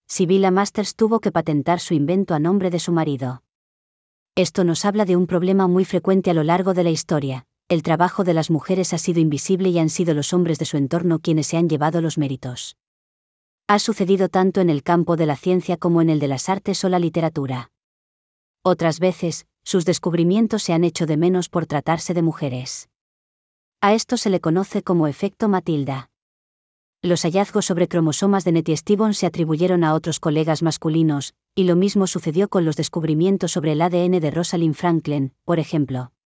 Sibylla Masters tuvo que patentar su invento a nombre de su marido. Esto nos habla de un problema muy frecuente a lo largo de la historia. El trabajo de las mujeres ha sido invisible y han sido los hombres de su entorno quienes se han llevado los méritos. Ha sucedido tanto en el campo de la ciencia como en el de las artes o la literatura. Otras veces, sus descubrimientos se han hecho de menos por tratarse de mujeres. A esto se le conoce como efecto Matilda. Los hallazgos sobre cromosomas de Nettie Stevens se atribuyeron a otros colegas masculinos, y lo mismo sucedió con los descubrimientos sobre el ADN de Rosalind Franklin, por ejemplo.